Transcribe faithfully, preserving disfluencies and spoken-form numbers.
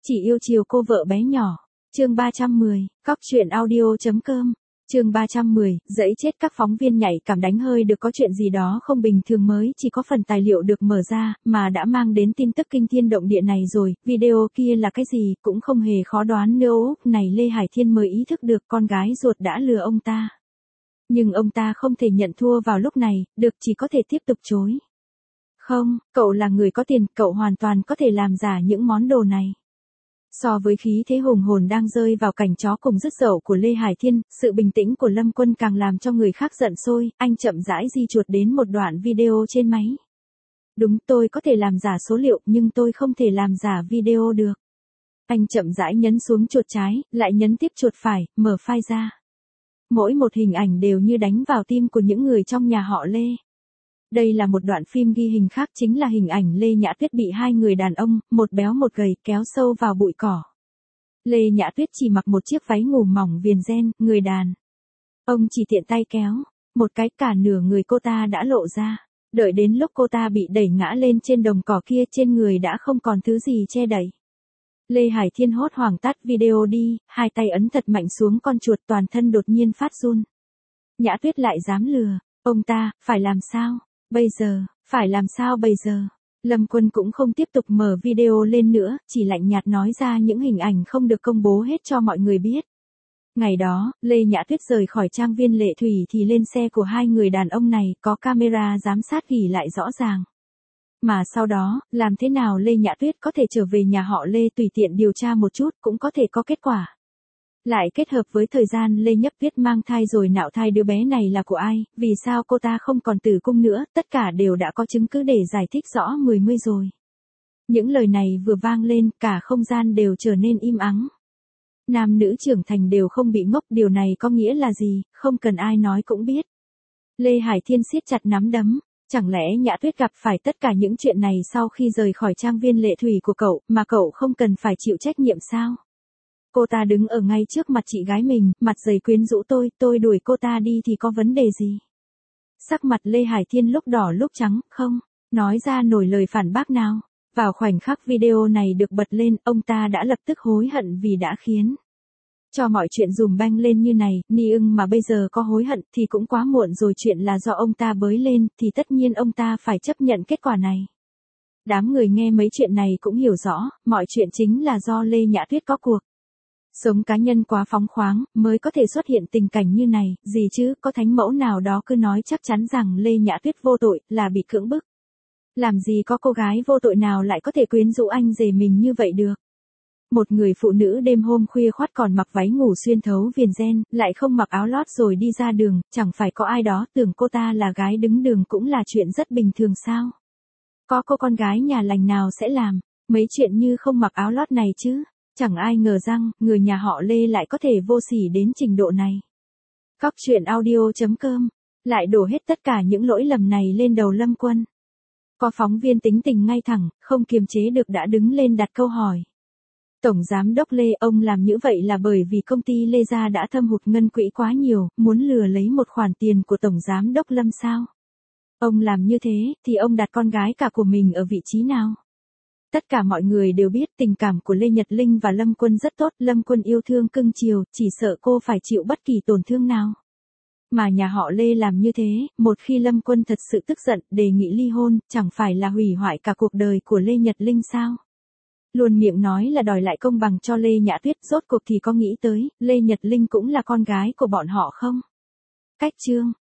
Chỉ yêu chiều cô vợ bé nhỏ. Chương ba trăm mười, Cóc truyện audio.com. Chương ba trăm mười, dẫy chết các phóng viên nhạy cảm đánh hơi được có chuyện gì đó không bình thường mới chỉ có phần tài liệu được mở ra, mà đã mang đến tin tức kinh thiên động địa này rồi, video kia là cái gì cũng không hề khó đoán nữa. Này Lê Hải Thiên mới ý thức được con gái ruột đã lừa ông ta. Nhưng ông ta không thể nhận thua vào lúc này, được chỉ có thể tiếp tục chối. Không, cậu là người có tiền, cậu hoàn toàn có thể làm giả những món đồ này. So với khí thế hùng hồn đang rơi vào cảnh chó cùng dứt dậu của Lê Hải Thiên, sự bình tĩnh của Lâm Quân càng làm cho người khác giận sôi, anh chậm rãi di chuột đến một đoạn video trên máy. Đúng, tôi có thể làm giả số liệu nhưng tôi không thể làm giả video được. Anh chậm rãi nhấn xuống chuột trái, lại nhấn tiếp chuột phải, mở file ra. Mỗi một hình ảnh đều như đánh vào tim của những người trong nhà họ Lê. Đây là một đoạn phim ghi hình khác, chính là hình ảnh Lê Nhã Tuyết bị hai người đàn ông, một béo một gầy, kéo sâu vào bụi cỏ. Lê Nhã Tuyết chỉ mặc một chiếc váy ngủ mỏng viền ren, người đàn ông chỉ tiện tay kéo một cái, cả nửa người cô ta đã lộ ra. Đợi đến lúc cô ta bị đẩy ngã lên trên đồng cỏ kia, trên người đã không còn thứ gì che đậy. Lê Hải Thiên hốt hoảng tắt video đi, hai tay ấn thật mạnh xuống con chuột, toàn thân đột nhiên phát run. Nhã Tuyết lại dám lừa ông ta, phải làm sao? Bây giờ, phải làm sao bây giờ? Lâm Quân cũng không tiếp tục mở video lên nữa, chỉ lạnh nhạt nói ra những hình ảnh không được công bố hết cho mọi người biết. Ngày đó, Lê Nhã Tuyết rời khỏi trang viên Lệ Thủy thì lên xe của hai người đàn ông này, có camera giám sát ghi lại rõ ràng. Mà sau đó, làm thế nào Lê Nhã Tuyết có thể trở về nhà họ Lê tùy tiện điều tra một chút cũng có thể có kết quả. Lại kết hợp với thời gian Lê Nhấp Tuyết mang thai rồi nạo thai đứa bé này là của ai, vì sao cô ta không còn tử cung nữa, tất cả đều đã có chứng cứ để giải thích rõ mười mươi rồi. Những lời này vừa vang lên, cả không gian đều trở nên im ắng. Nam nữ trưởng thành đều không bị ngốc, điều này có nghĩa là gì, không cần ai nói cũng biết. Lê Hải Thiên siết chặt nắm đấm. Chẳng lẽ Nhã Tuyết gặp phải tất cả những chuyện này sau khi rời khỏi trang viên Lệ Thủy của cậu, mà cậu không cần phải chịu trách nhiệm sao? Cô ta đứng ở ngay trước mặt chị gái mình, mặt dày quyến rũ, tôi, tôi đuổi cô ta đi thì có vấn đề gì? Sắc mặt Lê Hải Thiên lúc đỏ lúc trắng, không nói ra nổi lời phản bác nào. Vào khoảnh khắc video này được bật lên, ông ta đã lập tức hối hận vì đã khiến cho mọi chuyện dùm beng lên như này. Ni ưng mà bây giờ có hối hận thì cũng quá muộn rồi, chuyện là do ông ta bới lên, thì tất nhiên ông ta phải chấp nhận kết quả này. Đám người nghe mấy chuyện này cũng hiểu rõ, mọi chuyện chính là do Lê Nhã Tuyết có cuộc sống cá nhân quá phóng khoáng, mới có thể xuất hiện tình cảnh như này, gì chứ, có thánh mẫu nào đó cứ nói chắc chắn rằng Lê Nhã Tuyết vô tội, là bị cưỡng bức. Làm gì có cô gái vô tội nào lại có thể quyến rũ anh rể mình như vậy được. Một người phụ nữ đêm hôm khuya khoắt còn mặc váy ngủ xuyên thấu viền ren, lại không mặc áo lót rồi đi ra đường, chẳng phải có ai đó tưởng cô ta là gái đứng đường cũng là chuyện rất bình thường sao? Có cô con gái nhà lành nào sẽ làm mấy chuyện như không mặc áo lót này chứ? Chẳng ai ngờ rằng, người nhà họ Lê lại có thể vô sỉ đến trình độ này. Cóc truyện audio.com lại đổ hết tất cả những lỗi lầm này lên đầu Lâm Quân. Có phóng viên tính tình ngay thẳng, không kiềm chế được đã đứng lên đặt câu hỏi. Tổng Giám đốc Lê, ông làm như vậy là bởi vì công ty Lê Gia đã thâm hụt ngân quỹ quá nhiều, muốn lừa lấy một khoản tiền của Tổng Giám đốc Lâm sao? Ông làm như thế, thì ông đặt con gái cả của mình ở vị trí nào? Tất cả mọi người đều biết tình cảm của Lê Nhật Linh và Lâm Quân rất tốt, Lâm Quân yêu thương cưng chiều, chỉ sợ cô phải chịu bất kỳ tổn thương nào. Mà nhà họ Lê làm như thế, một khi Lâm Quân thật sự tức giận, đề nghị ly hôn, chẳng phải là hủy hoại cả cuộc đời của Lê Nhật Linh sao? Luôn miệng nói là đòi lại công bằng cho Lê Nhã Tuyết, rốt cuộc thì có nghĩ tới, Lê Nhật Linh cũng là con gái của bọn họ không? Cách chương